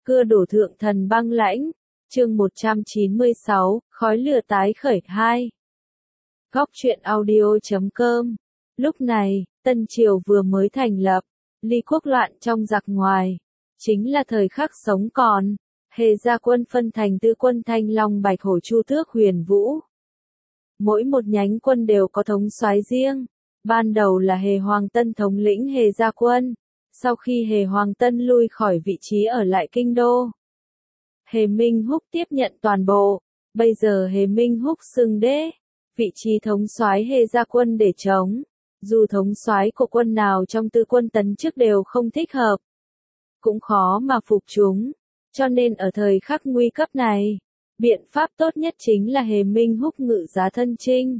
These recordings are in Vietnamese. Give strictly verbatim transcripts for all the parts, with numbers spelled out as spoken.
Cưa đổ thượng thần băng lãnh, chương một trăm chín mươi sáu, khói lửa tái khởi hai. Góc truyện audio chấm com. Lúc này, Tân Triều vừa mới thành lập, ly quốc loạn trong giặc ngoài. Chính là thời khắc sống còn, Hề gia quân phân thành tư quân Thanh Long Bạch Hổ Chu Tước Huyền Vũ. Mỗi một nhánh quân đều có thống soái riêng. Ban đầu là Hề Hoàng Tân thống lĩnh Hề gia quân. Sau khi Hề Hoàng Tân lui khỏi vị trí ở lại kinh đô, Hề Minh Húc tiếp nhận toàn bộ. Bây giờ Hề Minh Húc xưng đế, vị trí thống soái Hề gia quân để chống. Dù thống soái của quân nào trong tư quân tấn chức đều không thích hợp, cũng khó mà phục chúng. Cho nên ở thời khắc nguy cấp này, biện pháp tốt nhất chính là Hề Minh Húc ngự giá thân chinh,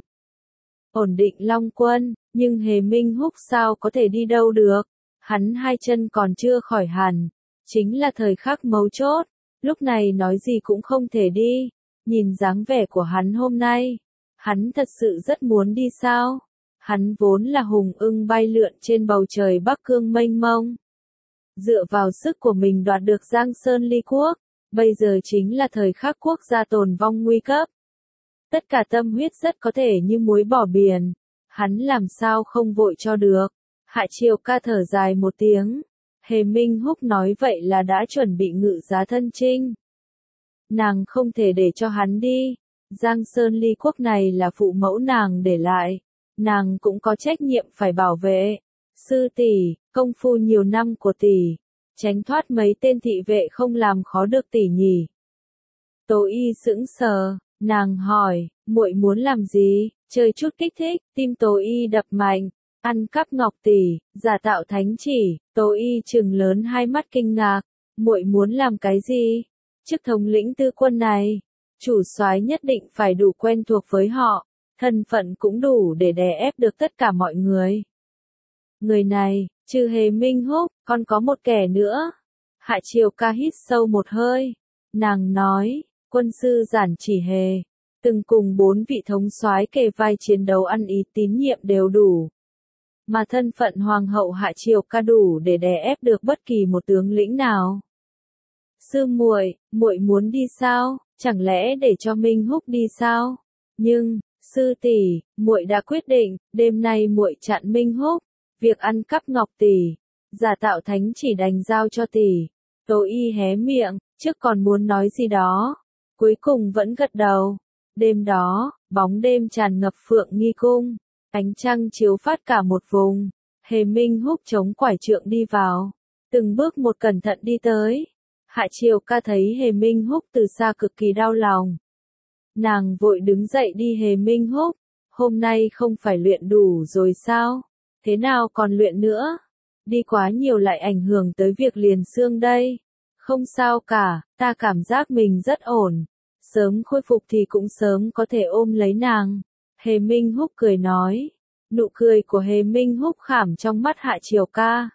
ổn định Long quân. Nhưng Hề Minh Húc sao có thể đi đâu được? Hắn hai chân còn chưa khỏi hẳn, chính là thời khắc mấu chốt, lúc này nói gì cũng không thể đi. Nhìn dáng vẻ của hắn hôm nay, hắn thật sự rất muốn đi sao? Hắn vốn là hùng ưng bay lượn trên bầu trời Bắc Cương mênh mông, dựa vào sức của mình đoạt được Giang Sơn ly quốc, bây giờ chính là thời khắc quốc gia tồn vong nguy cấp. Tất cả tâm huyết rất có thể như muối bỏ biển, hắn làm sao không vội cho được. Hạ Triều ca thở dài một tiếng, Hề Minh Húc nói vậy là đã chuẩn bị ngự giá thân chinh. Nàng không thể để cho hắn đi, Giang Sơn ly quốc này là phụ mẫu nàng để lại, nàng cũng có trách nhiệm phải bảo vệ. Sư tỷ, công phu nhiều năm của tỷ, tránh thoát mấy tên thị vệ không làm khó được tỷ nhỉ. Tố Y sững sờ, nàng hỏi, muội muốn làm gì? Chơi chút kích thích, tim Tố Y đập mạnh. Ăn cắp ngọc tỷ, giả tạo thánh chỉ. Tố Y trừng lớn hai mắt kinh ngạc, muội muốn làm cái gì? Chức thống lĩnh tư quân này, chủ soái nhất định phải đủ quen thuộc với họ, thân phận cũng đủ để đè ép được tất cả mọi người. Người này, trừ Hề Minh Húc, còn có một kẻ nữa. Hạ Triều ca hít sâu một hơi, nàng nói, quân sư Giản Chỉ Hề, từng cùng bốn vị thống soái kề vai chiến đấu, ăn ý tín nhiệm đều đủ. Mà thân phận hoàng hậu Hạ Triều ca đủ để đè ép được bất kỳ một tướng lĩnh nào. Sư muội, muội muốn đi sao? Chẳng lẽ để cho Minh Húc đi sao? Nhưng, sư tỷ, muội đã quyết định, đêm nay muội chặn Minh Húc, việc ăn cắp ngọc tỷ, giả tạo thánh chỉ đành giao cho tỷ. Tố Y hé miệng, trước còn muốn nói gì đó, cuối cùng vẫn gật đầu. Đêm đó, bóng đêm tràn ngập Phượng Nghi cung, ánh trăng chiếu phát cả một vùng. Hề Minh Húc chống quải trượng đi vào, từng bước một cẩn thận đi tới. Hạ Triều ca thấy Hề Minh Húc từ xa cực kỳ đau lòng. Nàng vội đứng dậy đi. Hề Minh Húc, hôm nay không phải luyện đủ rồi sao? Thế nào còn luyện nữa? Đi quá nhiều lại ảnh hưởng tới việc liền xương đây. Không sao cả, ta cảm giác mình rất ổn. Sớm khôi phục thì cũng sớm có thể ôm lấy nàng. Hề Minh Húc cười nói. Nụ cười của Hề Minh Húc khảm trong mắt Hạ Triều ca,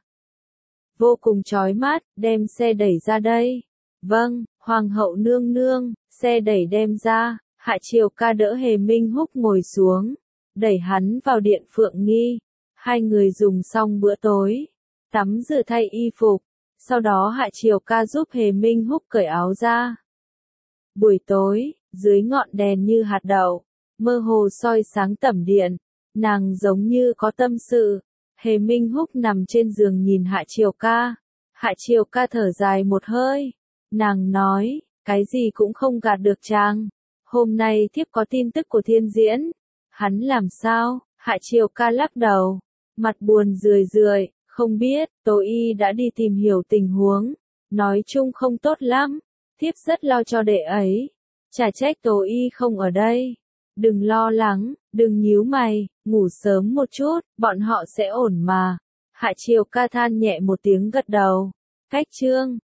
vô cùng chói mắt. Đem xe đẩy ra đây. Vâng, Hoàng hậu nương nương. Xe đẩy đem ra. Hạ Triều ca đỡ Hề Minh Húc ngồi xuống, đẩy hắn vào điện Phượng Nghi. Hai người dùng xong bữa tối, tắm rửa thay y phục, sau đó Hạ Triều ca giúp Hề Minh Húc cởi áo ra. Buổi tối, dưới ngọn đèn như hạt đậu, mơ hồ soi sáng tẩm điện, nàng giống như có tâm sự. Hề Minh Húc nằm trên giường nhìn Hạ Triều ca. Hạ Triều ca thở dài một hơi, nàng nói, cái gì cũng không gạt được chàng. Hôm nay thiếp có tin tức của Thiên Diễn. Hắn làm sao? Hạ Triều ca lắc đầu, mặt buồn rười rượi, không biết. Tố Y đã đi tìm hiểu tình huống, nói chung không tốt lắm, thiếp rất lo cho đệ ấy. Chả trách Tố Y không ở đây. Đừng lo lắng, đừng nhíu mày, ngủ sớm một chút, bọn họ sẽ ổn mà. Hạ Triều ca than nhẹ một tiếng gật đầu. Cách chương